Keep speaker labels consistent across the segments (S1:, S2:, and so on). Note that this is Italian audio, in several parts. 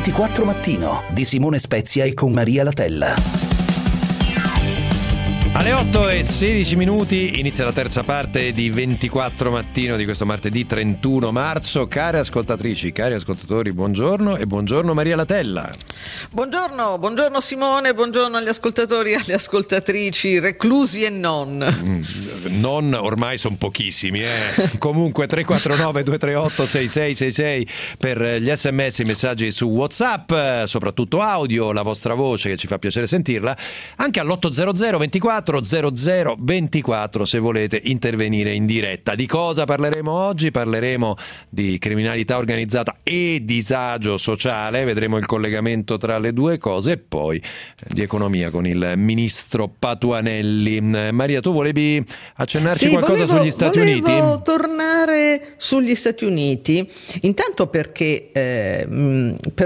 S1: 24 Mattino di Simone Spezia e con Maria Latella.
S2: Alle 8:16 inizia la terza parte di 24 Mattino di questo martedì 31 marzo. Care ascoltatrici, cari ascoltatori, buongiorno e buongiorno Maria Latella.
S3: Buongiorno Simone, buongiorno agli ascoltatori e alle ascoltatrici, reclusi e non.
S2: Non ormai sono pochissimi, Comunque 349-238-6666 per gli sms, i messaggi su WhatsApp, soprattutto audio, la vostra voce che ci fa piacere sentirla, anche all'800 24 0024 se volete intervenire in diretta. Di cosa parleremo oggi? Parleremo di criminalità organizzata e disagio sociale, vedremo il collegamento tra le due cose, e poi di economia con il ministro Patuanelli. Maria, tu volevi accennarci qualcosa sugli Stati Uniti?
S3: Volevo tornare sugli Stati Uniti, intanto perché per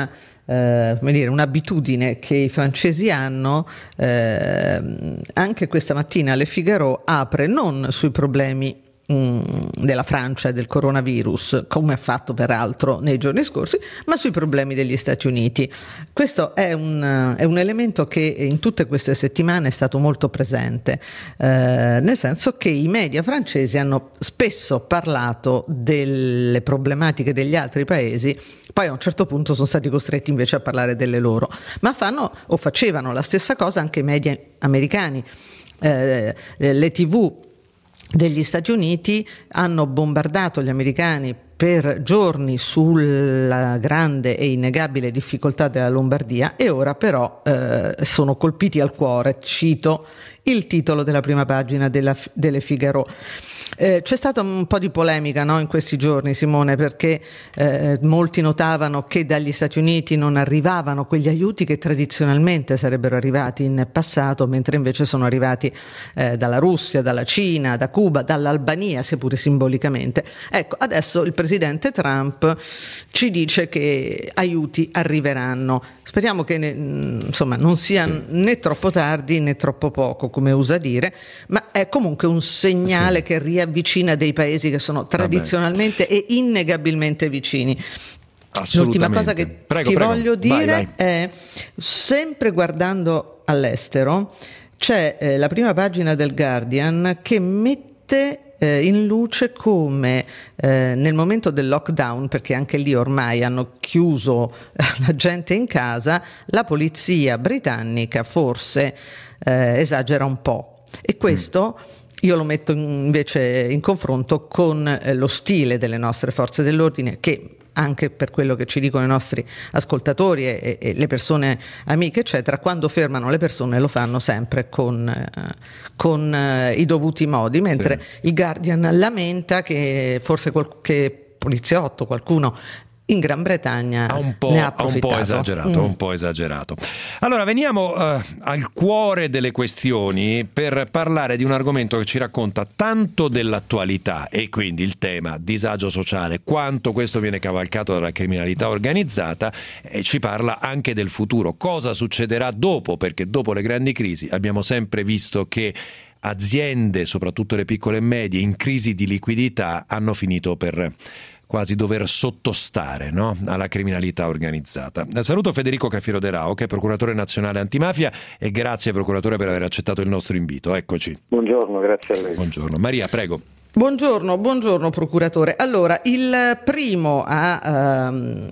S3: un'abitudine che i francesi hanno, anche questa mattina Le Figaro apre non sui problemi della Francia e del coronavirus, come ha fatto peraltro nei giorni scorsi, ma sui problemi degli Stati Uniti. Questo è un elemento che in tutte queste settimane è stato molto presente, nel senso che i media francesi hanno spesso parlato delle problematiche degli altri paesi, poi a un certo punto sono stati costretti invece a parlare delle loro, ma facevano la stessa cosa anche i media americani. Le TV degli Stati Uniti hanno bombardato gli americani per giorni sulla grande e innegabile difficoltà della Lombardia, e ora però sono colpiti al cuore. Cito il titolo della prima pagina delle Figaro. C'è stata un po' di polemica, no, in questi giorni, Simone, perché molti notavano che dagli Stati Uniti non arrivavano quegli aiuti che tradizionalmente sarebbero arrivati in passato, mentre invece sono arrivati dalla Russia, dalla Cina, da Cuba, dall'Albania, seppure simbolicamente. Ecco, adesso il presidente Trump ci dice che aiuti arriveranno. Speriamo che non sia né troppo tardi né troppo poco, come usa dire, ma è comunque un segnale che riavvicina dei paesi che sono tradizionalmente e innegabilmente vicini. L'ultima cosa che voglio dire vai. È, sempre guardando all'estero, c'è la prima pagina del Guardian che mette in luce come nel momento del lockdown, perché anche lì ormai hanno chiuso la gente in casa, la polizia britannica forse esagera un po', e questo io lo metto invece in confronto con lo stile delle nostre forze dell'ordine, che anche per quello che ci dicono i nostri ascoltatori e le persone amiche eccetera, quando fermano le persone lo fanno sempre con i dovuti modi, mentre il Guardian lamenta che forse qualche poliziotto, qualcuno in Gran Bretagna
S2: ha un po' esagerato. Allora veniamo al cuore delle questioni per parlare di un argomento che ci racconta tanto dell'attualità, e quindi il tema disagio sociale, quanto questo viene cavalcato dalla criminalità organizzata, e ci parla anche del futuro, cosa succederà dopo, perché dopo le grandi crisi abbiamo sempre visto che aziende, soprattutto le piccole e medie, in crisi di liquidità hanno finito per quasi dover sottostare, no, alla criminalità organizzata. Saluto Federico Cafiero De Rao, che è procuratore nazionale antimafia, e grazie procuratore per aver accettato il nostro invito. Eccoci.
S4: Buongiorno, grazie a lei.
S2: Buongiorno. Maria, prego.
S3: Buongiorno procuratore. Allora, il primo a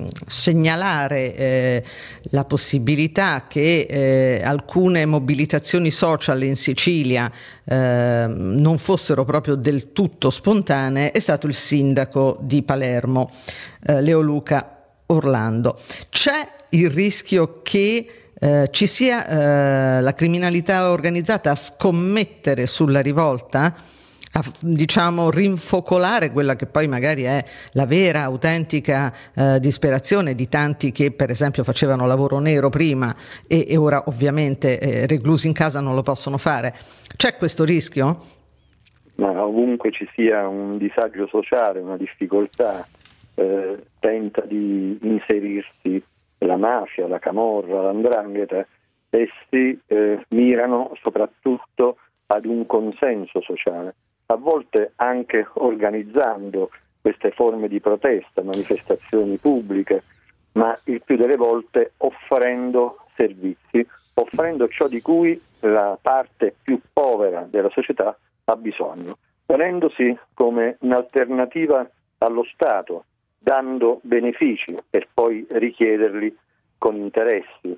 S3: segnalare la possibilità che alcune mobilitazioni social in Sicilia non fossero proprio del tutto spontanee è stato il sindaco di Palermo, Leoluca Orlando. C'è il rischio che ci sia la criminalità organizzata a scommettere sulla rivolta, a rinfocolare quella che poi magari è la vera, autentica disperazione di tanti che per esempio facevano lavoro nero prima e ora ovviamente reclusi in casa non lo possono fare. C'è questo rischio?
S4: Ma ovunque ci sia un disagio sociale, una difficoltà, tenta di inserirsi la mafia, la camorra, l''ndrangheta. Essi mirano soprattutto ad un consenso sociale, a volte anche organizzando queste forme di protesta, manifestazioni pubbliche, ma il più delle volte offrendo servizi, offrendo ciò di cui la parte più povera della società ha bisogno, ponendosi come un'alternativa allo Stato, dando benefici per poi richiederli con interessi.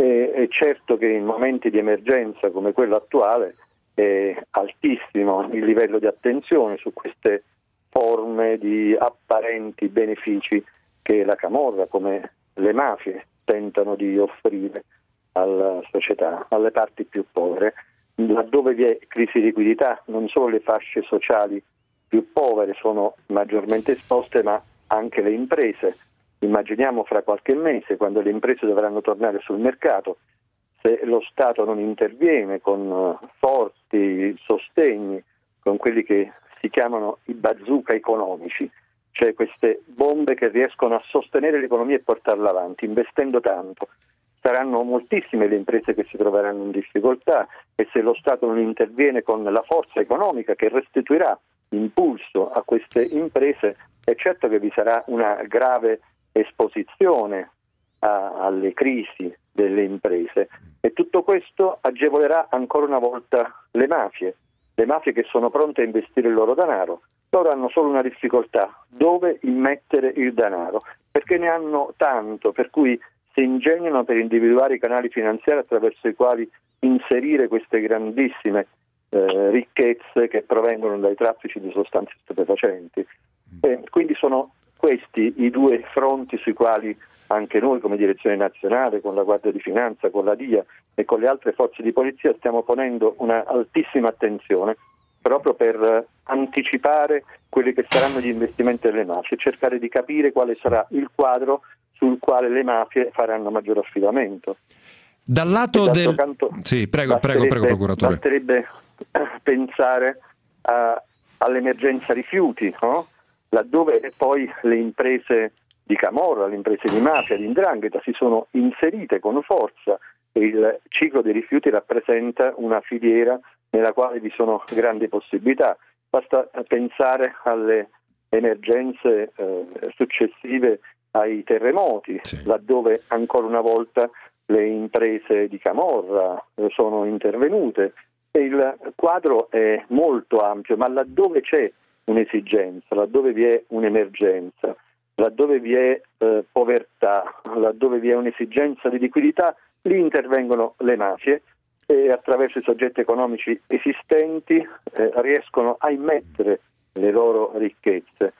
S4: È certo che in momenti di emergenza come quello attuale è altissimo il livello di attenzione su queste forme di apparenti benefici che la camorra, come le mafie, tentano di offrire alla società, alle parti più povere. Laddove vi è crisi di liquidità, non solo le fasce sociali più povere sono maggiormente esposte, ma anche le imprese. Immaginiamo fra qualche mese, quando le imprese dovranno tornare sul mercato, se lo Stato non interviene con forti sostegni, con quelli che si chiamano i bazooka economici, cioè queste bombe che riescono a sostenere l'economia e portarla avanti, investendo tanto. Saranno moltissime le imprese che si troveranno in difficoltà, e se lo Stato non interviene con la forza economica che restituirà impulso a queste imprese, è certo che vi sarà una grave esposizione alle crisi delle imprese, e tutto questo agevolerà ancora una volta le mafie che sono pronte a investire il loro denaro. Loro hanno solo una difficoltà: dove immettere il denaro, perché ne hanno tanto, per cui si ingegnano per individuare i canali finanziari attraverso i quali inserire queste grandissime ricchezze che provengono dai traffici di sostanze stupefacenti. E quindi sono questi i due fronti sui quali anche noi come Direzione Nazionale, con la Guardia di Finanza, con la DIA e con le altre forze di polizia stiamo ponendo una altissima attenzione, proprio per anticipare quelli che saranno gli investimenti delle mafie e cercare di capire quale sarà il quadro sul quale le mafie faranno maggior affidamento.
S2: Dal lato del...
S4: canto,
S2: sì, prego, procuratore.
S4: Basterebbe pensare all'emergenza rifiuti, no? Laddove poi le imprese di camorra, le imprese di mafia, di 'ndrangheta si sono inserite con forza, e il ciclo dei rifiuti rappresenta una filiera nella quale vi sono grandi possibilità. Basta pensare alle emergenze successive ai terremoti, sì, laddove ancora una volta le imprese di camorra sono intervenute, e il quadro è molto ampio, ma laddove c'è un'esigenza, laddove vi è un'emergenza, laddove vi è povertà, laddove vi è un'esigenza di liquidità, lì intervengono le mafie e attraverso i soggetti economici esistenti riescono a immettere le loro ricchezze.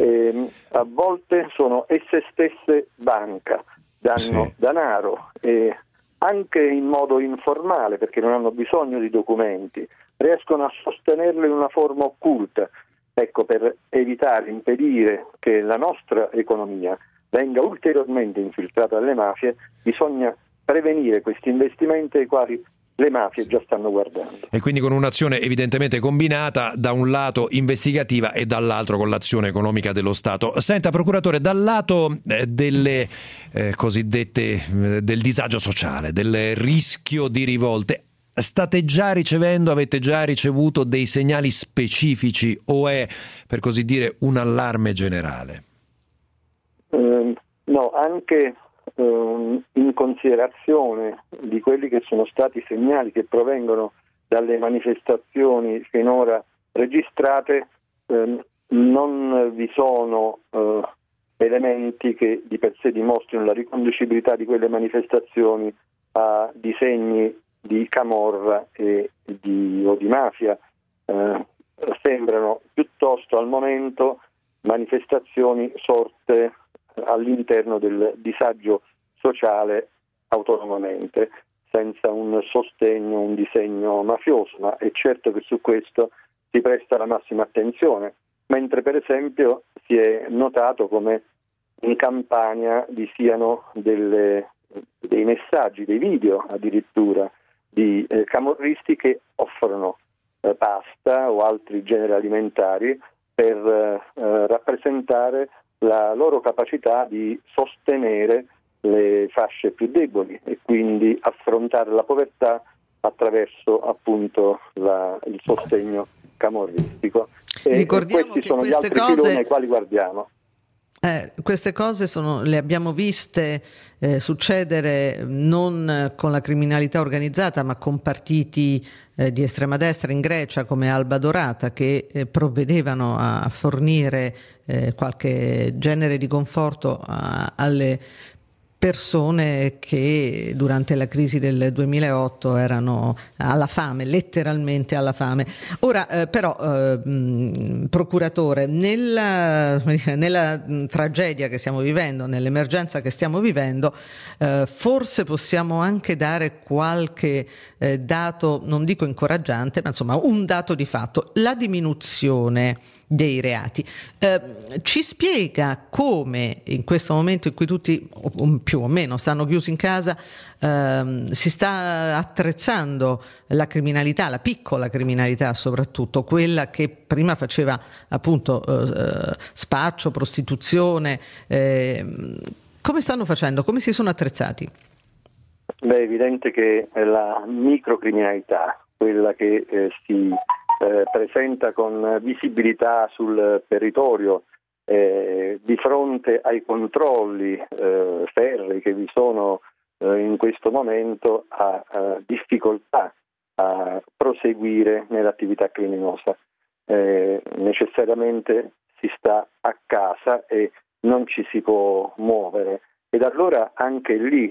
S4: A volte sono esse stesse banca, danno sì, denaro, e anche in modo informale, perché non hanno bisogno di documenti, riescono a sostenerlo in una forma occulta. Ecco, per evitare, impedire che la nostra economia venga ulteriormente infiltrata dalle mafie, bisogna prevenire questi investimenti ai quali le mafie già stanno guardando.
S2: E quindi con un'azione evidentemente combinata, da un lato investigativa e dall'altro con l'azione economica dello Stato. Senta, procuratore, dal lato delle cosiddette del disagio sociale, del rischio di rivolte, avete già ricevuto dei segnali specifici, o è, per così dire, un allarme generale?
S4: No, anche in considerazione di quelli che sono stati segnali che provengono dalle manifestazioni finora registrate, non vi sono elementi che di per sé dimostrino la riconducibilità di quelle manifestazioni a disegni di camorra o di mafia. Sembrano piuttosto al momento manifestazioni sorte all'interno del disagio sociale autonomamente, senza un sostegno, un disegno mafioso, ma è certo che su questo si presta la massima attenzione, mentre per esempio si è notato come in Campania vi siano dei messaggi, dei video addirittura di camorristi che offrono pasta o altri generi alimentari per rappresentare la loro capacità di sostenere le fasce più deboli e quindi affrontare la povertà attraverso appunto il sostegno camorristico. E
S3: ricordiamo
S4: questi
S3: che
S4: sono gli altri filoni ai quali guardiamo.
S3: Queste cose le abbiamo viste succedere non con la criminalità organizzata, ma con partiti di estrema destra in Grecia come Alba Dorata, che provvedevano a fornire qualche genere di conforto alle persone che durante la crisi del 2008 erano alla fame, letteralmente alla fame. Ora, procuratore, nella tragedia che stiamo vivendo, nell'emergenza che stiamo vivendo, forse possiamo anche dare qualche dato, non dico incoraggiante, ma insomma un dato di fatto: la diminuzione dei reati. Ci spiega come in questo momento in cui tutti più o meno stanno chiusi in casa si sta attrezzando la criminalità, la piccola criminalità soprattutto, quella che prima faceva appunto spaccio, prostituzione. Come stanno facendo? Come si sono attrezzati?
S4: Beh, è evidente che la microcriminalità, quella che si presenta con visibilità sul territorio, di fronte ai controlli ferrei che vi sono in questo momento, ha difficoltà a proseguire nell'attività criminosa. Necessariamente si sta a casa e non ci si può muovere, ed allora anche lì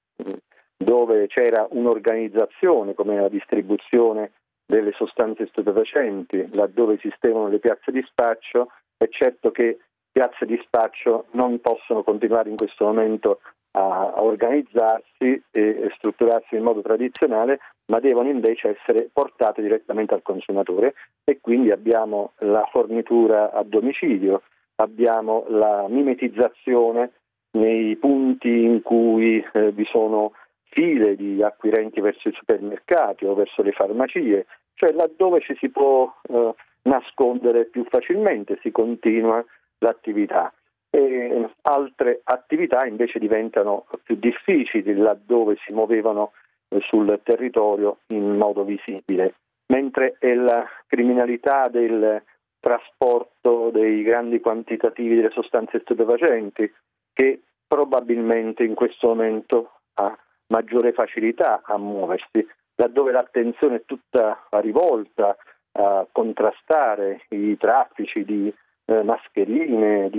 S4: dove c'era un'organizzazione come la distribuzione delle sostanze stupefacenti, laddove esistevano le piazze di spaccio, è certo che piazze di spaccio non possono continuare in questo momento a organizzarsi e strutturarsi in modo tradizionale, ma devono invece essere portate direttamente al consumatore, e quindi abbiamo la fornitura a domicilio, abbiamo la mimetizzazione nei punti in cui vi sono file di acquirenti verso i supermercati o verso le farmacie, cioè laddove ci si può nascondere più facilmente si continua l'attività, e altre attività invece diventano più difficili laddove si muovevano sul territorio in modo visibile, mentre è la criminalità del trasporto dei grandi quantitativi delle sostanze stupefacenti che probabilmente in questo momento ha maggiore facilità a muoversi, laddove l'attenzione è tutta rivolta a contrastare i traffici di mascherine,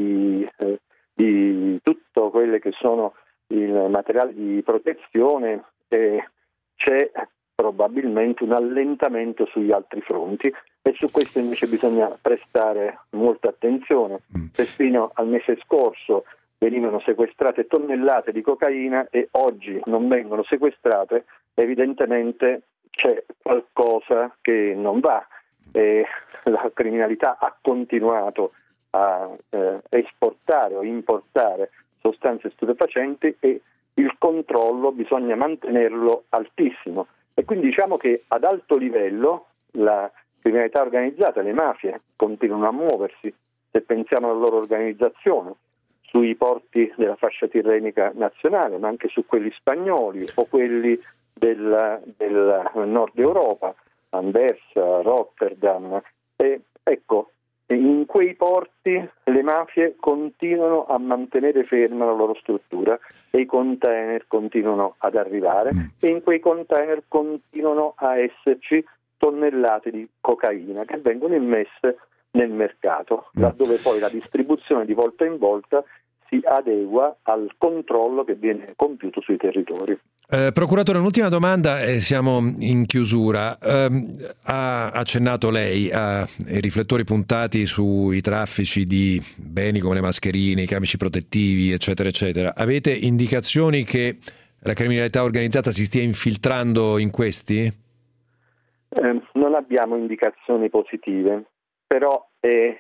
S4: di tutto quelle che sono il materiale di protezione, c'è probabilmente un allentamento sugli altri fronti, e su questo invece bisogna prestare molta attenzione. Perfino al mese scorso venivano sequestrate tonnellate di cocaina e oggi non vengono sequestrate, evidentemente c'è qualcosa che non va. La criminalità ha continuato a esportare o importare sostanze stupefacenti e il controllo bisogna mantenerlo altissimo, e quindi diciamo che ad alto livello la criminalità organizzata, le mafie continuano a muoversi. Se pensiamo alla loro organizzazione sui porti della fascia tirrenica nazionale, ma anche su quelli spagnoli o quelli del nord Europa, Anversa, Rotterdam, ecco, in quei porti le mafie continuano a mantenere ferma la loro struttura e i container continuano ad arrivare, e in quei container continuano a esserci tonnellate di cocaina che vengono immesse nel mercato, laddove poi la distribuzione di volta in volta si adegua al controllo che viene compiuto sui territori.
S2: Procuratore, un'ultima domanda, siamo in chiusura. Ha accennato lei ai riflettori puntati sui traffici di beni come le mascherine, i camici protettivi, eccetera, eccetera. Avete indicazioni che la criminalità organizzata si stia infiltrando in questi?
S4: Non abbiamo indicazioni positive, però è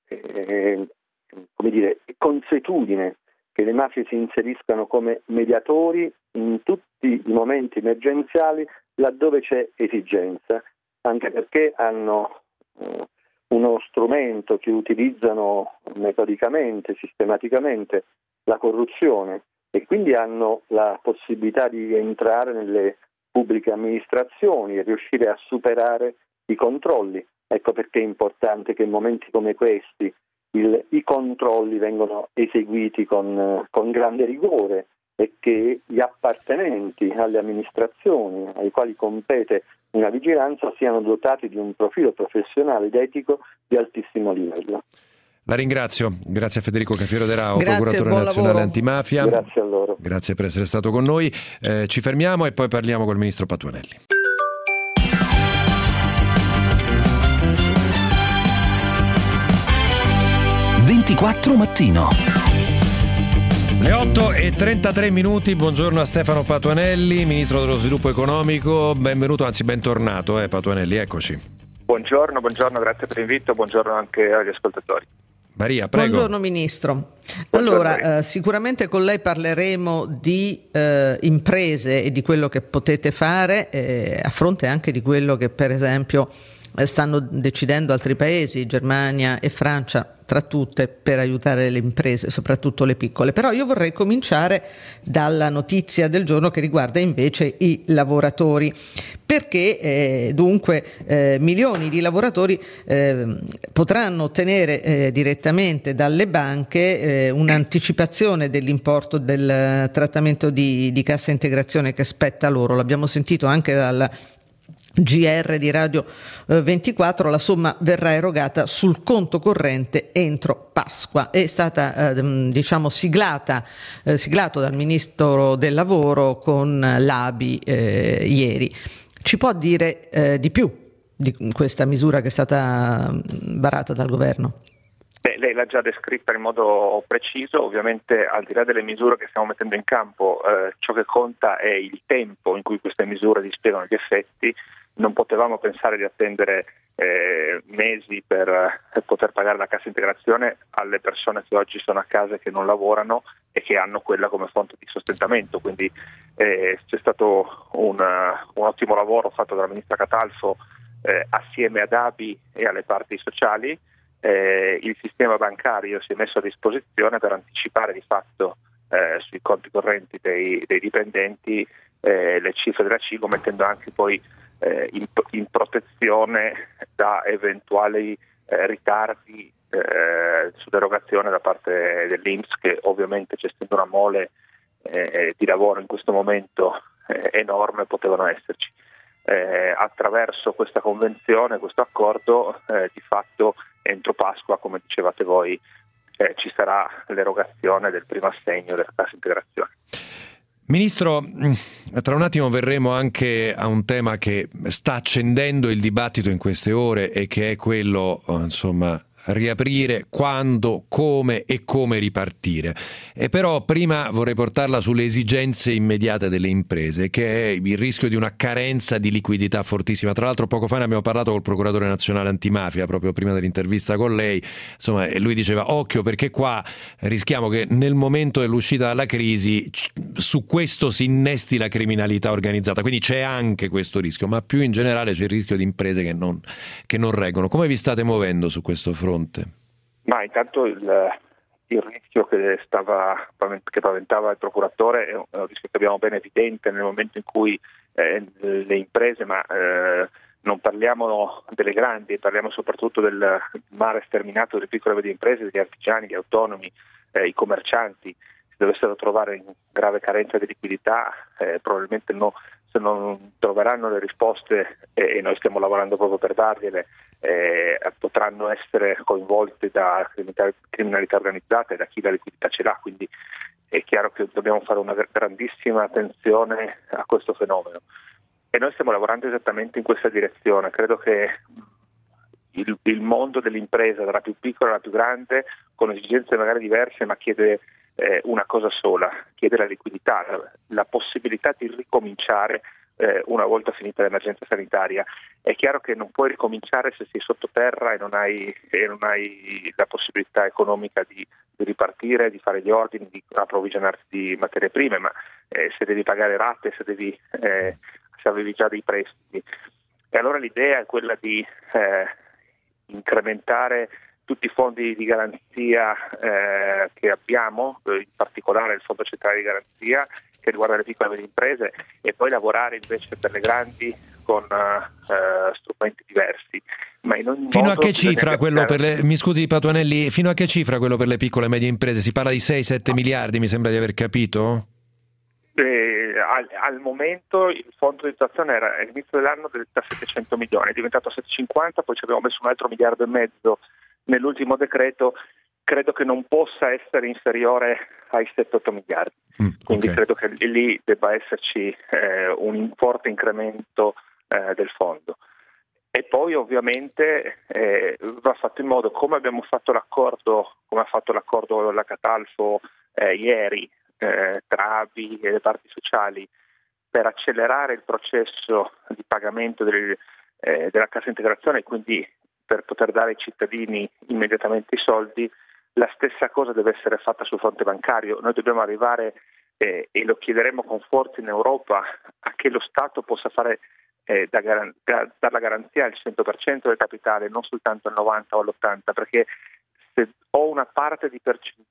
S4: consuetudine che le mafie si inseriscano come mediatori in tutti i momenti emergenziali laddove c'è esigenza, anche perché hanno uno strumento che utilizzano metodicamente, sistematicamente, la corruzione, e quindi hanno la possibilità di entrare nelle pubbliche amministrazioni e riuscire a superare i controlli. Ecco perché è importante che in momenti come questi i controlli vengono eseguiti con grande rigore e che gli appartenenti alle amministrazioni ai quali compete una vigilanza siano dotati di un profilo professionale ed etico di altissimo livello.
S2: La ringrazio, grazie a Federico Cafiero De Rao,
S3: Grazie,
S2: procuratore
S3: buon
S2: nazionale
S3: lavoro.
S2: antimafia.
S4: Grazie a loro.
S2: Grazie per essere stato con noi. Ci fermiamo e poi parliamo col ministro Patuanelli.
S1: Mattino.
S2: Le 8:33, buongiorno a Stefano Patuanelli, ministro dello sviluppo economico, benvenuto, anzi bentornato Patuanelli, eccoci.
S5: Buongiorno, grazie per l'invito, buongiorno anche agli ascoltatori.
S3: Maria, prego. Buongiorno Ministro. Allora, sicuramente con lei parleremo di imprese e di quello che potete fare a fronte anche di quello che per esempio stanno decidendo altri paesi, Germania e Francia tra tutte, per aiutare le imprese, soprattutto le piccole. Però io vorrei cominciare dalla notizia del giorno che riguarda invece i lavoratori, perché dunque milioni di lavoratori potranno ottenere direttamente dalle banche un'anticipazione dell'importo del trattamento di cassa integrazione che spetta loro. L'abbiamo sentito anche dal GR di Radio 24, la somma verrà erogata sul conto corrente entro Pasqua. È stata siglato dal Ministro del Lavoro con l'ABI ieri. Ci può dire di più di questa misura che è stata varata dal governo?
S5: Lei l'ha già descritta in modo preciso, ovviamente al di là delle misure che stiamo mettendo in campo, ciò che conta è il tempo in cui queste misure dispiegano gli effetti. Non potevamo pensare di attendere mesi per poter pagare la cassa integrazione alle persone che oggi sono a casa e che non lavorano e che hanno quella come fonte di sostentamento. Quindi c'è stato un ottimo lavoro fatto dalla ministra Catalfo assieme ad ABI e alle parti sociali. Il sistema bancario si è messo a disposizione per anticipare di fatto sui conti correnti dei dipendenti le cifre della CIGO, mettendo anche poi in protezione da eventuali ritardi sull'erogazione da parte dell'INPS, che ovviamente gestendo una mole di lavoro in questo momento enorme potevano esserci. Attraverso questa convenzione, questo accordo, di fatto entro Pasqua, come dicevate voi, ci sarà l'erogazione del primo assegno della cassa integrazione.
S2: Ministro, tra un attimo verremo anche a un tema che sta accendendo il dibattito in queste ore e che è quello, riaprire quando, come e come ripartire. E però prima vorrei portarla sulle esigenze immediate delle imprese, che è il rischio di una carenza di liquidità fortissima. Tra l'altro poco fa ne abbiamo parlato col procuratore nazionale antimafia proprio prima dell'intervista con lei, e lui diceva occhio perché qua rischiamo che nel momento dell'uscita dalla crisi su questo si innesti la criminalità organizzata, quindi c'è anche questo rischio, ma più in generale c'è il rischio di imprese che non reggono. Come vi state muovendo su questo fronte?
S5: Ma intanto il rischio che paventava il procuratore è un rischio che abbiamo ben evidente nel momento in cui le imprese, ma non parliamo delle grandi, parliamo soprattutto del mare sterminato delle piccole e medie imprese, degli artigiani, gli autonomi, i commercianti, si dovessero trovare in grave carenza di liquidità, probabilmente se non troveranno le risposte, e noi stiamo lavorando proprio per dargliele, potranno essere coinvolte da criminalità organizzata e da chi la liquidità ce l'ha. Quindi è chiaro che dobbiamo fare una grandissima attenzione a questo fenomeno e noi stiamo lavorando esattamente in questa direzione. Credo che il mondo dell'impresa, dalla più piccola alla più grande, con esigenze magari diverse, ma chiede una cosa sola, chiede la liquidità, la possibilità di ricominciare una volta finita l'emergenza sanitaria. È chiaro che non puoi ricominciare se sei sottoterra e non hai la possibilità economica di ripartire, di fare gli ordini, di approvvigionarti di materie prime, ma se devi pagare rate, se avevi già dei prestiti. E allora l'idea è quella di incrementare tutti i fondi di garanzia che abbiamo, in particolare il Fondo Centrale di Garanzia che riguarda le piccole e medie imprese, e poi lavorare invece per le grandi con strumenti diversi. Ma in ogni
S2: Fino
S5: modo
S2: a che cifra
S5: bisogna
S2: quello per
S5: capitare.
S2: mi scusi Patuanelli, fino a che cifra quello per le piccole e medie imprese? Si parla di 6-7 miliardi, mi sembra di aver capito?
S5: Al momento il fondo di dotazione era all'inizio dell'anno da 700 milioni, è diventato 750, poi ci abbiamo messo un altro miliardo e mezzo nell'ultimo decreto. Credo che non possa essere inferiore ai 7-8 miliardi, quindi
S2: okay.
S5: credo che lì debba esserci un forte incremento del fondo. E poi ovviamente va fatto in modo, come abbiamo fatto l'accordo, come ha fatto l'accordo la Catalfo ieri, tra ABI e le parti sociali, per accelerare il processo di pagamento della cassa integrazione e quindi per poter dare ai cittadini immediatamente i soldi. La stessa cosa deve essere fatta sul fronte bancario. Noi dobbiamo arrivare, e lo chiederemo con forza in Europa, a che lo Stato possa fare dare la garanzia al 100% del capitale, non soltanto al 90 o all'80%, perché se ho una parte di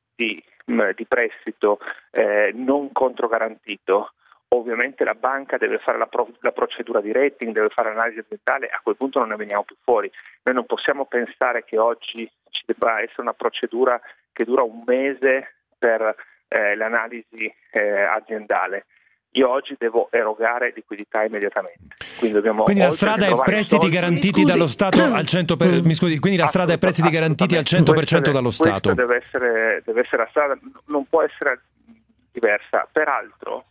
S5: prestito non controgarantito, ovviamente la banca deve fare la procedura di rating, deve fare l'analisi aziendale, a quel punto non ne veniamo più fuori. Noi non possiamo pensare che oggi ci debba essere una procedura che dura un mese per l'analisi aziendale. Io oggi devo erogare liquidità immediatamente. Quindi
S2: la strada è prestiti garantiti dallo Stato al 100%. Mi scusi, quindi la strada è prestiti garantiti al 100% dallo Stato.
S5: Questa deve essere la strada, non può essere diversa. Peraltro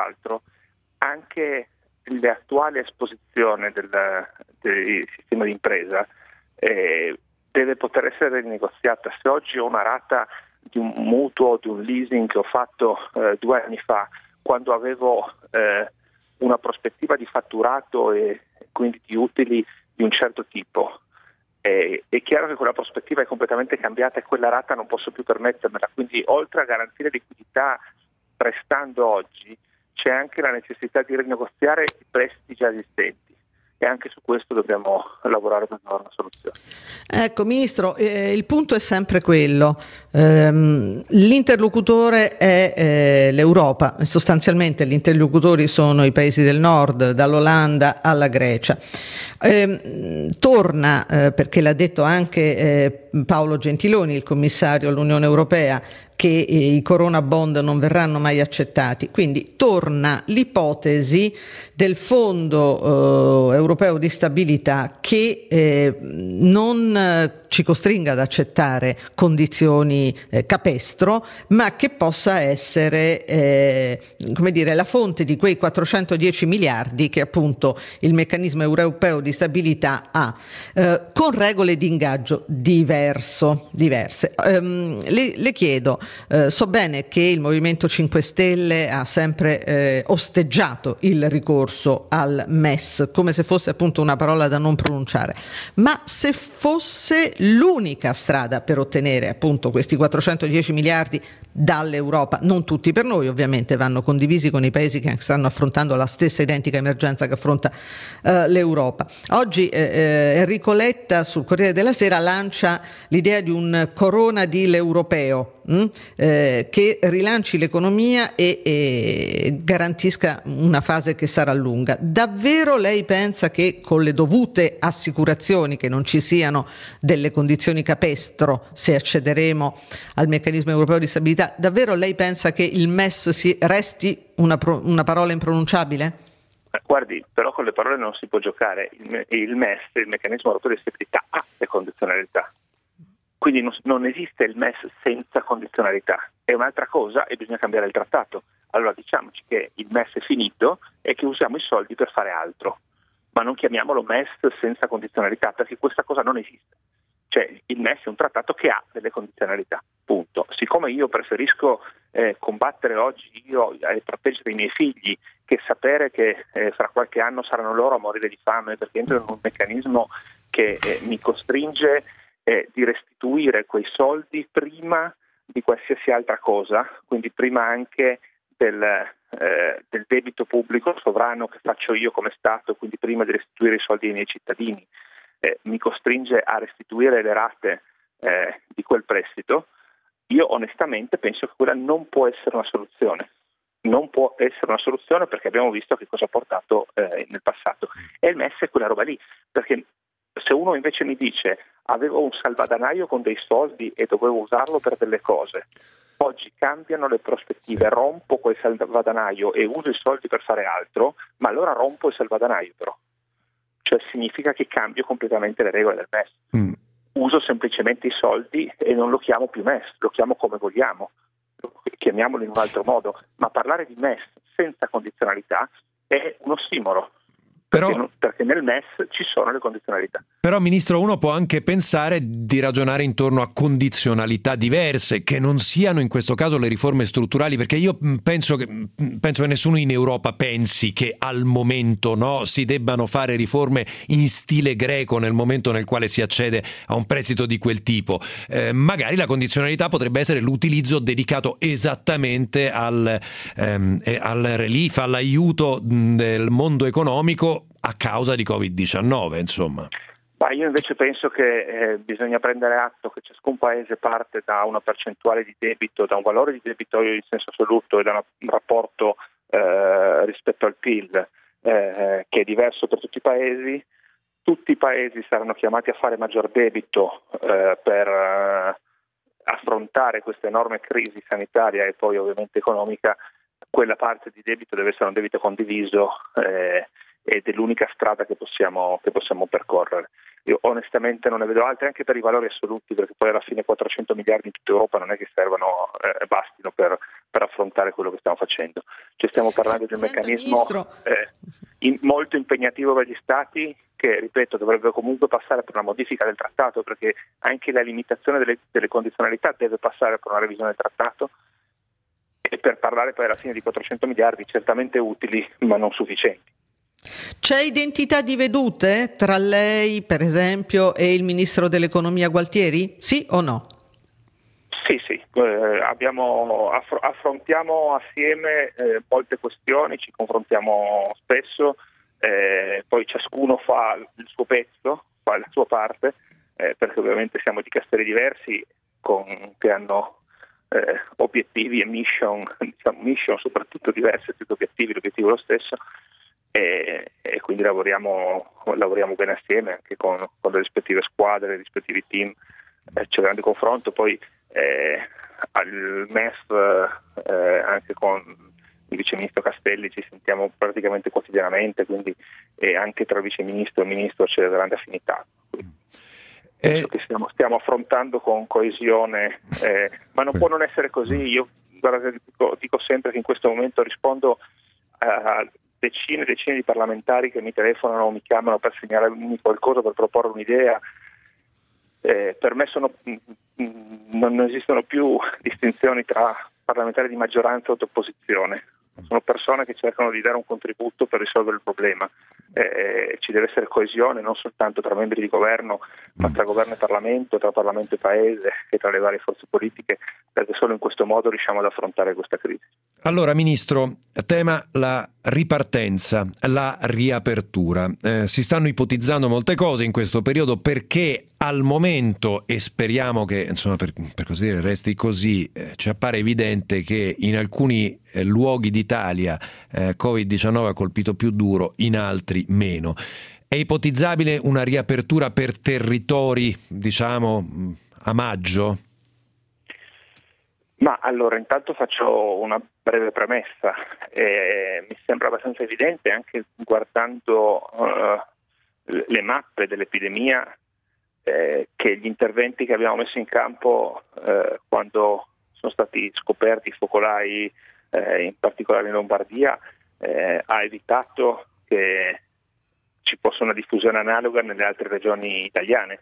S5: anche l'attuale esposizione del sistema di impresa deve poter essere rinegoziata. Se oggi ho una rata di un mutuo o di un leasing che ho fatto 2 anni fa, quando avevo una prospettiva di fatturato e quindi di utili di un certo tipo, è chiaro che quella prospettiva è completamente cambiata e quella rata non posso più permettermela. Quindi oltre a garantire liquidità prestando oggi, c'è anche la necessità di rinegoziare i prestiti già esistenti. E anche su questo dobbiamo lavorare per trovare una soluzione.
S3: Ecco, Ministro, il punto è sempre quello. L'interlocutore è l'Europa, sostanzialmente gli interlocutori sono i paesi del nord, dall'Olanda alla Grecia. Torna, perché l'ha detto anche Paolo Gentiloni, il commissario all'Unione Europea, che i Corona Bond non verranno mai accettati. Quindi torna l'ipotesi del Fondo europeo di stabilità che non ci costringa ad accettare condizioni capestro, ma che possa essere come dire, la fonte di quei 410 miliardi che appunto il meccanismo europeo di stabilità ha, con regole di ingaggio diverse. Le chiedo, so bene che il Movimento 5 Stelle ha sempre osteggiato il ricorso al MES come se fosse appunto una parola da non pronunciare, ma se fosse l'unica strada per ottenere appunto questi 410 miliardi dall'Europa, non tutti per noi ovviamente, vanno condivisi con i paesi che stanno affrontando la stessa identica emergenza che affronta l'Europa. Oggi Enrico Letta sul Corriere della Sera lancia l'idea di un Corona Deal europeo che rilanci l'economia e garantisca una fase che sarà lunga. Davvero lei pensa che con le dovute assicurazioni che non ci siano delle condizioni capestro se accederemo al meccanismo europeo di stabilità, davvero lei pensa che il MES resti una parola impronunciabile?
S5: Guardi, però con le parole non si può giocare. Il MES, il meccanismo europeo di stabilità, ha le condizionalità. Quindi non esiste il MES senza condizionalità. È un'altra cosa e bisogna cambiare il trattato. Allora diciamoci che il MES è finito e che usiamo i soldi per fare altro. Ma non chiamiamolo MES senza condizionalità, perché questa cosa non esiste. Cioè il MES è un trattato che ha delle condizionalità, punto. Siccome io preferisco combattere oggi io e proteggere i miei figli che sapere che fra qualche anno saranno loro a morire di fame perché entro in un meccanismo che mi costringe di restituire quei soldi prima di qualsiasi altra cosa, quindi prima anche del debito pubblico sovrano che faccio io come Stato, quindi prima di restituire i soldi ai miei cittadini, mi costringe a restituire le rate di quel prestito. Io onestamente penso che quella non può essere una soluzione. Non può essere una soluzione perché abbiamo visto che cosa ha portato nel passato. E il MES è quella roba lì, perché Se uno invece mi dice avevo un salvadanaio con dei soldi e dovevo usarlo per delle cose, oggi cambiano le prospettive, rompo quel salvadanaio e uso i soldi per fare altro, ma allora rompo il salvadanaio però. Cioè significa che cambio completamente le regole del MES. Uso semplicemente i soldi e non lo chiamo più MES, lo chiamo come vogliamo, chiamiamolo in un altro modo, ma parlare di MES senza condizionalità è un ossimoro. Perché nel MES ci sono le condizionalità.
S2: Però, Ministro, uno può anche pensare di ragionare intorno a condizionalità diverse, che non siano in questo caso le riforme strutturali, perché io penso che nessuno in Europa pensi che al momento si debbano fare riforme in stile greco nel momento nel quale si accede a un prestito di quel tipo. Magari la condizionalità potrebbe essere l'utilizzo dedicato esattamente al relief, all'aiuto del mondo economico a causa di Covid-19, insomma.
S5: Ma io invece penso che bisogna prendere atto che ciascun paese parte da una percentuale di debito, da un valore di debito in senso assoluto e da un rapporto rispetto al PIL che è diverso per tutti i paesi. Tutti i paesi saranno chiamati a fare maggior debito per affrontare questa enorme crisi sanitaria e poi ovviamente economica. Quella parte di debito deve essere un debito condiviso ed è l'unica strada che possiamo percorrere. Io onestamente non ne vedo altre, anche per i valori assoluti, perché poi alla fine 400 miliardi in tutta Europa non è che servano bastino per affrontare quello che stiamo facendo. Cioè stiamo parlando di un meccanismo molto impegnativo per gli Stati che, ripeto, dovrebbe comunque passare per una modifica del trattato, perché anche la limitazione delle condizionalità deve passare per una revisione del trattato, e per parlare poi alla fine di 400 miliardi certamente utili ma non sufficienti.
S3: C'è identità di vedute tra lei, per esempio, e il ministro dell'economia Gualtieri? Sì o no?
S5: Sì. Affrontiamo assieme molte questioni, ci confrontiamo spesso, poi ciascuno fa il suo pezzo, fa la sua parte, perché ovviamente siamo di casteri diversi che hanno obiettivi e mission soprattutto diversi, più che obiettivi, l'obiettivo è lo stesso. E quindi lavoriamo bene assieme anche con le rispettive squadre, i rispettivi team, c'è grande confronto. Poi al MEF anche con il viceministro Castelli ci sentiamo praticamente quotidianamente, quindi anche tra viceministro e ministro c'è grande affinità. Penso che stiamo affrontando con coesione, ma non può non essere così. Io dico sempre che in questo momento rispondo a decine e decine di parlamentari che mi telefonano o mi chiamano per segnalarmi qualcosa, per proporre un'idea. Per me non esistono più distinzioni tra parlamentari di maggioranza o di opposizione. Sono persone che cercano di dare un contributo per risolvere il problema. Ci deve essere coesione non soltanto tra membri di governo, ma tra governo e Parlamento, tra Parlamento e Paese e tra le varie forze politiche, perché solo in questo modo riusciamo ad affrontare questa crisi.
S2: Allora, Ministro, tema la ripartenza, la riapertura. Si stanno ipotizzando molte cose in questo periodo perché al momento, e speriamo che insomma per così dire resti così, ci appare evidente che in alcuni luoghi d'Italia Covid-19 ha colpito più duro, in altri meno. È ipotizzabile una riapertura per territori, diciamo, a maggio?
S5: Ma allora, intanto faccio una breve premessa. Mi sembra abbastanza evidente, anche guardando le mappe dell'epidemia, che gli interventi che abbiamo messo in campo quando sono stati scoperti i focolai, in particolare in Lombardia, ha evitato che ci fosse una diffusione analoga nelle altre regioni italiane.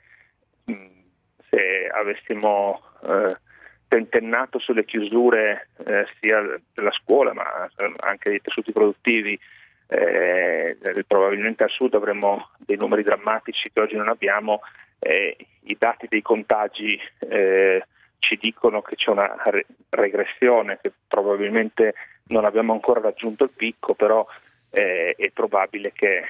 S5: Se avessimo tentennato sulle chiusure sia della scuola ma anche dei tessuti produttivi, probabilmente al sud avremmo dei numeri drammatici che oggi non abbiamo. I dati dei contagi ci dicono che c'è una regressione, che probabilmente non abbiamo ancora raggiunto il picco, però è probabile che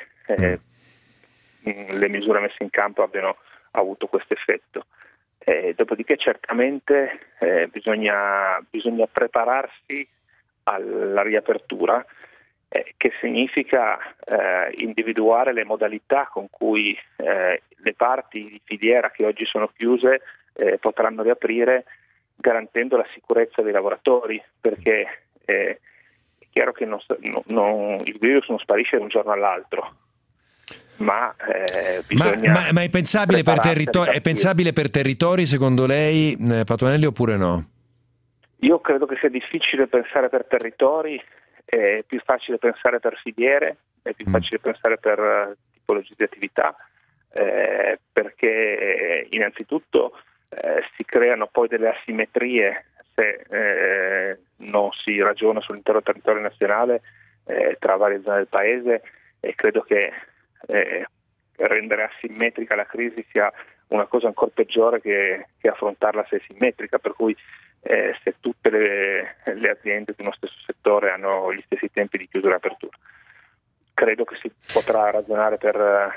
S5: le misure messe in campo abbiano avuto questo effetto. Dopodiché certamente bisogna prepararsi alla riapertura che significa individuare le modalità con cui le parti di filiera che oggi sono chiuse potranno riaprire, garantendo la sicurezza dei lavoratori, perché è chiaro che il virus non sparisce da un giorno all'altro, ma bisogna
S2: ma è pensabile per territori secondo lei, Patuanelli, oppure no?
S5: Io credo che sia difficile pensare per territori, è più facile pensare per filiere, è più facile pensare per tipologie di attività, perché innanzitutto si creano poi delle asimmetrie se non si ragiona sull'intero territorio nazionale tra varie zone del paese, e credo che rendere asimmetrica la crisi sia una cosa ancora peggiore che affrontarla se è simmetrica, per cui se tutte le aziende di uno stesso settore hanno gli stessi tempi di chiusura e apertura. Credo che si potrà ragionare per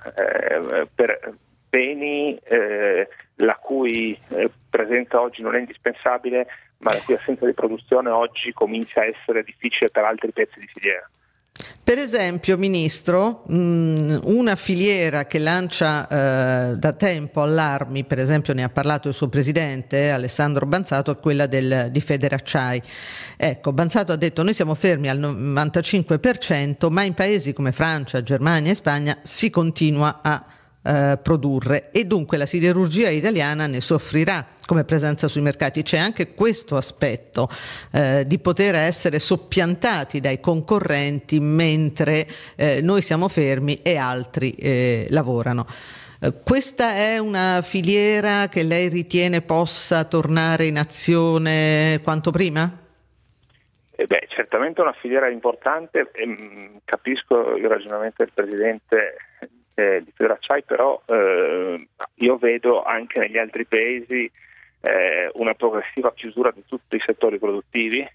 S5: beni la cui presenza oggi non è indispensabile, ma la cui assenza di produzione oggi comincia a essere difficile per altri pezzi di filiera.
S3: Per esempio, Ministro, una filiera che lancia da tempo allarmi, per esempio ne ha parlato il suo presidente Alessandro Banzato, è quella di Federacciai. Ecco, Banzato ha detto: noi siamo fermi al 95%, ma in paesi come Francia, Germania e Spagna si continua a produrre, e dunque la siderurgia italiana ne soffrirà come presenza sui mercati. C'è anche questo aspetto di poter essere soppiantati dai concorrenti mentre noi siamo fermi e altri lavorano. Questa è una filiera che lei ritiene possa tornare in azione quanto prima?
S5: Certamente è una filiera importante, capisco il ragionamento del Presidente di Federacciai, però io vedo anche negli altri paesi una progressiva chiusura di tutti i settori produttivi,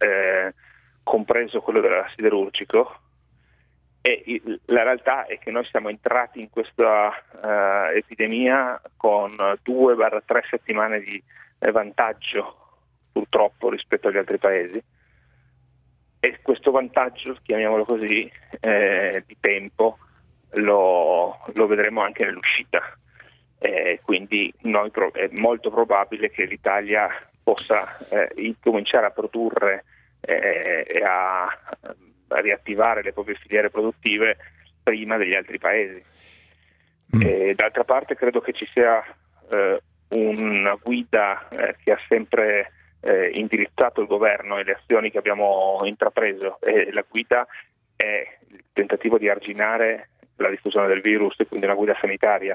S5: compreso quello del siderurgico, e la realtà è che noi siamo entrati in questa epidemia con 2-3 settimane di vantaggio, purtroppo, rispetto agli altri paesi, e questo vantaggio, chiamiamolo così, di tempo lo vedremo anche nell'uscita, quindi è molto probabile che l'Italia possa incominciare a produrre e a riattivare le proprie filiere produttive prima degli altri paesi. D'altra parte credo che ci sia una guida che ha sempre indirizzato il governo e le azioni che abbiamo intrapreso, e la guida è il tentativo di arginare la diffusione del virus, e quindi una guida sanitaria.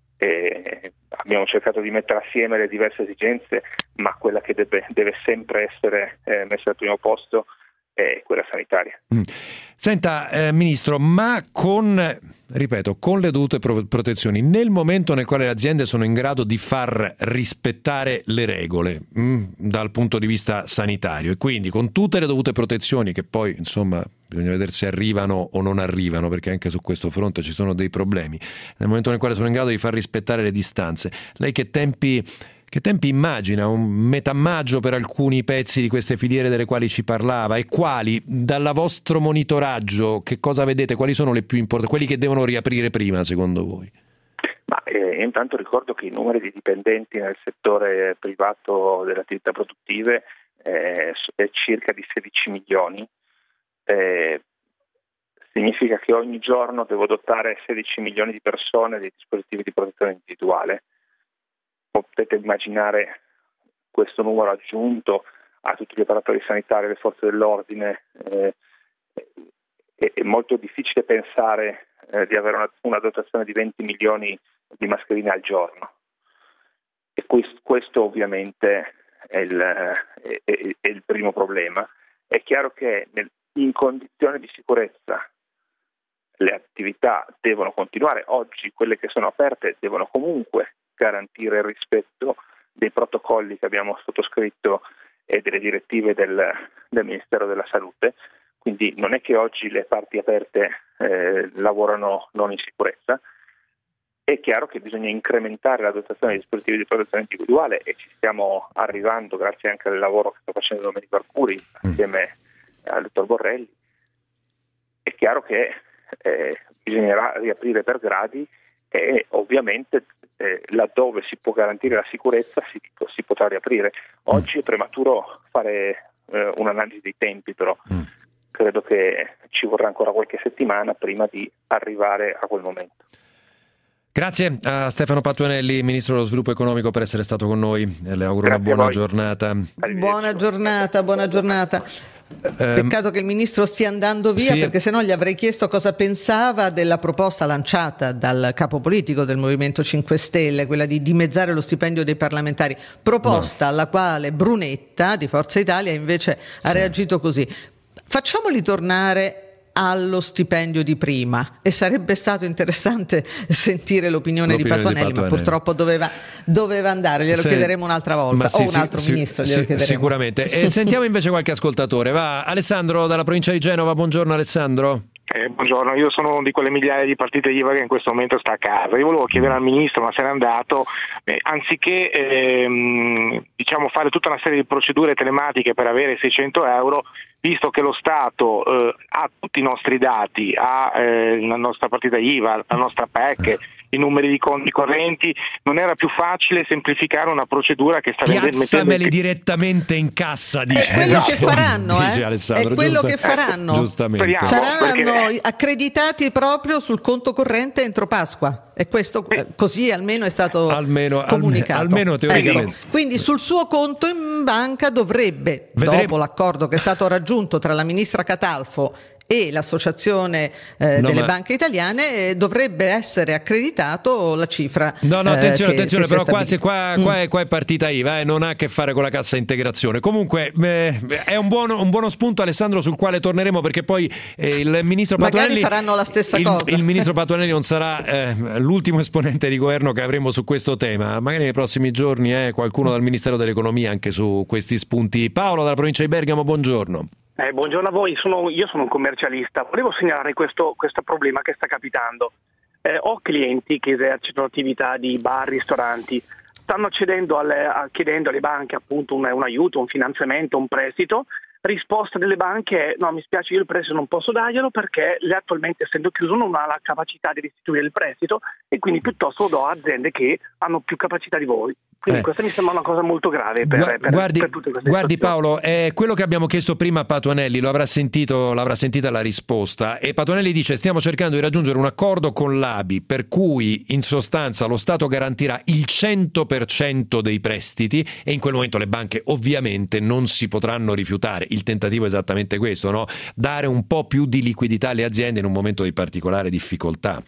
S5: Abbiamo cercato di mettere assieme le diverse esigenze, ma quella che deve sempre essere messa al primo posto è quella sanitaria.
S2: Senta, Ministro, ma con le dovute protezioni, nel momento nel quale le aziende sono in grado di far rispettare le regole dal punto di vista sanitario, e quindi con tutte le dovute protezioni, che poi insomma bisogna vedere se arrivano o non arrivano, perché anche su questo fronte ci sono dei problemi, nel momento nel quale sono in grado di far rispettare le distanze, lei che tempi immagina? Un metà maggio per alcuni pezzi di queste filiere delle quali ci parlava, e quali, dal vostro monitoraggio, che cosa vedete? Quali sono le più importanti, quelli che devono riaprire prima secondo voi?
S5: Intanto ricordo che i numeri di dipendenti nel settore privato delle attività produttive è circa di 16 milioni. Significa che ogni giorno devo dotare 16 milioni di persone dei dispositivi di protezione individuale. Potete immaginare questo numero aggiunto a tutti gli operatori sanitari, le forze dell'ordine. È molto difficile pensare di avere una dotazione di 20 milioni di mascherine al giorno. E questo ovviamente è il primo problema. È chiaro che in condizioni di sicurezza le attività devono continuare. Oggi quelle che sono aperte devono comunque garantire il rispetto dei protocolli che abbiamo sottoscritto e delle direttive del Ministero della Salute, quindi non è che oggi le parti aperte lavorano non in sicurezza. È chiaro che bisogna incrementare la dotazione di dispositivi di protezione individuale, e ci stiamo arrivando grazie anche al lavoro che sta facendo Domenico Arcuri assieme al dottor Borrelli, è chiaro che bisognerà riaprire per gradi e ovviamente laddove si può garantire la sicurezza si potrà riaprire. Oggi è prematuro fare un'analisi dei tempi, però credo che ci vorrà ancora qualche settimana prima di arrivare a quel momento.
S2: Grazie a Stefano Patuanelli, Ministro dello Sviluppo Economico, per essere stato con noi. Le auguro una buona giornata.
S3: Buona giornata. Peccato che il Ministro stia andando via, perché sennò gli avrei chiesto cosa pensava della proposta lanciata dal capo politico del Movimento 5 Stelle, quella di dimezzare lo stipendio dei parlamentari, proposta alla quale Brunetta di Forza Italia invece ha reagito così: facciamoli tornare allo stipendio di prima. E sarebbe stato interessante sentire l'opinione di Patuanelli, ma purtroppo doveva andare, glielo chiederemo un'altra volta, o un altro ministro glielo chiederemo.
S2: Sicuramente. Sentiamo invece qualche ascoltatore. Va Alessandro dalla provincia di Genova. Buongiorno Alessandro.
S6: Buongiorno, io sono uno di quelle migliaia di partite IVA che in questo momento sta a casa. Io volevo chiedere al Ministro, ma se n'è andato, anziché fare tutta una serie di procedure telematiche per avere 600 euro, visto che lo Stato ha tutti i nostri dati, ha la nostra partita IVA, la nostra PEC, i numeri di conti correnti, non era più facile semplificare una procedura che sta
S2: piazzameli direttamente in cassa, dice.
S3: È quello che faranno,
S2: dice Alessandro,
S3: è quello che faranno.
S2: Giustamente.
S3: Saranno accreditati proprio sul conto corrente entro Pasqua. E questo così almeno è stato comunicato.
S2: Almeno teoricamente.
S3: Quindi sul suo conto in banca dovrebbe, dopo l'accordo che è stato raggiunto tra la ministra Catalfo e l'associazione delle banche italiane, dovrebbe essere accreditato la cifra.
S2: Attenzione, però qua è partita IVA, non ha a che fare con la cassa integrazione. Comunque è un buono spunto, Alessandro, sul quale torneremo, perché poi il ministro Patuanelli
S3: magari faranno la stessa cosa.
S2: Il ministro Patuanelli non sarà l'ultimo esponente di governo che avremo su questo tema. Magari nei prossimi giorni qualcuno dal Ministero dell'Economia anche su questi spunti. Paolo dalla provincia di Bergamo, buongiorno.
S7: Buongiorno a voi, io sono un commercialista. Volevo segnalare questo problema che sta capitando. Ho clienti che esercitano attività di bar, ristoranti, stanno chiedendo alle banche appunto un aiuto, un finanziamento, un prestito. Risposta delle banche è: no, mi spiace, io il prestito non posso darglielo perché lei attualmente, essendo chiuso, non ha la capacità di restituire il prestito, e quindi piuttosto lo do a aziende che hanno più capacità di voi. Quindi questa mi sembra una cosa molto grave per tutte queste
S2: guardi
S7: situazioni.
S2: Paolo, quello che abbiamo chiesto prima a Patuanelli l'avrà sentita la risposta, e Patuanelli dice: stiamo cercando di raggiungere un accordo con l'ABI per cui in sostanza lo Stato garantirà il 100% dei prestiti, e in quel momento le banche ovviamente non si potranno rifiutare. Il tentativo è esattamente questo, no? Dare un po' più di liquidità alle aziende in un momento di particolare difficoltà.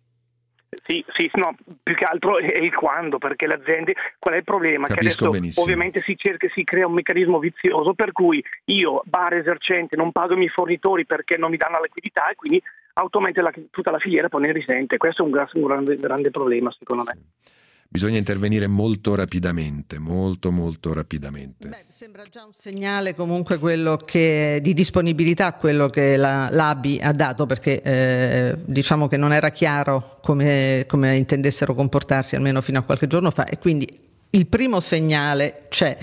S7: Sì, no, più che altro è il quando, perché le aziende, qual è il problema?
S2: Capisco
S7: che adesso
S2: benissimo.
S7: Ovviamente si crea un meccanismo vizioso per cui io, bar esercente, non pago i miei fornitori perché non mi danno la liquidità, e quindi automaticamente tutta la filiera poi ne risente. Questo è un grande problema, secondo me.
S2: Bisogna intervenire molto rapidamente, molto rapidamente.
S3: Sembra già un segnale comunque quello che di disponibilità, quello che l'ABI ha dato, perché diciamo che non era chiaro come intendessero comportarsi almeno fino a qualche giorno fa, e quindi il primo segnale c'è.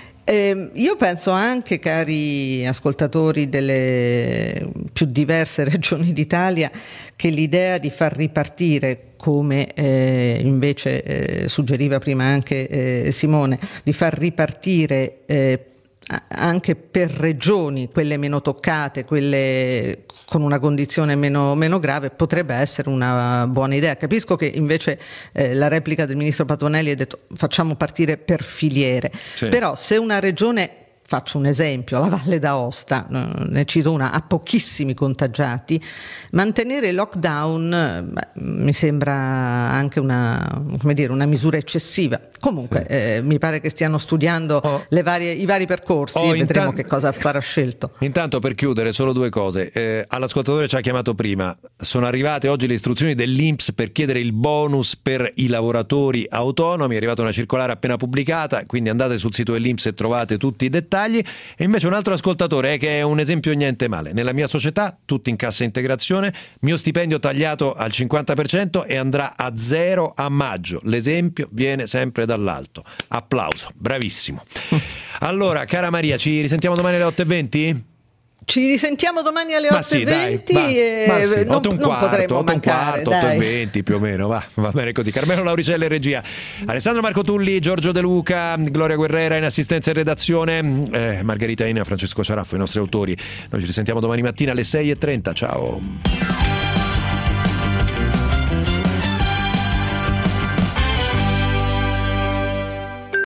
S3: Io penso anche, cari ascoltatori delle più diverse regioni d'Italia, che l'idea di far ripartire, come invece suggeriva prima anche Simone, di far ripartire anche per regioni, quelle meno toccate, quelle con una condizione meno grave, potrebbe essere una buona idea. Capisco che invece la replica del ministro Patuanelli ha detto: facciamo partire per filiere, però se una regione, faccio un esempio, la Valle d'Aosta, ne cito una, ha pochissimi contagiati, mantenere il lockdown mi sembra anche una misura eccessiva. Comunque mi pare che stiano studiando i vari percorsi, e vedremo che cosa sarà scelto.
S2: Intanto, per chiudere, solo due cose. All'ascoltatore ci ha chiamato prima, sono arrivate oggi le istruzioni dell'INPS per chiedere il bonus per i lavoratori autonomi, è arrivata una circolare appena pubblicata, quindi andate sul sito dell'INPS e trovate tutti i dettagli. E invece un altro ascoltatore, che è un esempio niente male: nella mia società tutti in cassa integrazione, mio stipendio tagliato al 50% e andrà a 0 a maggio. L'esempio viene sempre dall'alto. Applauso, bravissimo. Allora, cara Maria, ci risentiamo domani alle 8:20?
S3: Ci risentiamo domani alle 8:20
S2: sì, dai,
S3: e non potremo
S2: 8:15,
S3: mancare.
S2: 8:20 più o meno, va bene così. Carmelo Lauricella in regia, Alessandro Marco Tulli, Giorgio De Luca, Gloria Guerrera in assistenza e redazione, Margherita Ina, Francesco Ciaraffo, i nostri autori. Noi ci risentiamo domani mattina alle 6:30. Ciao.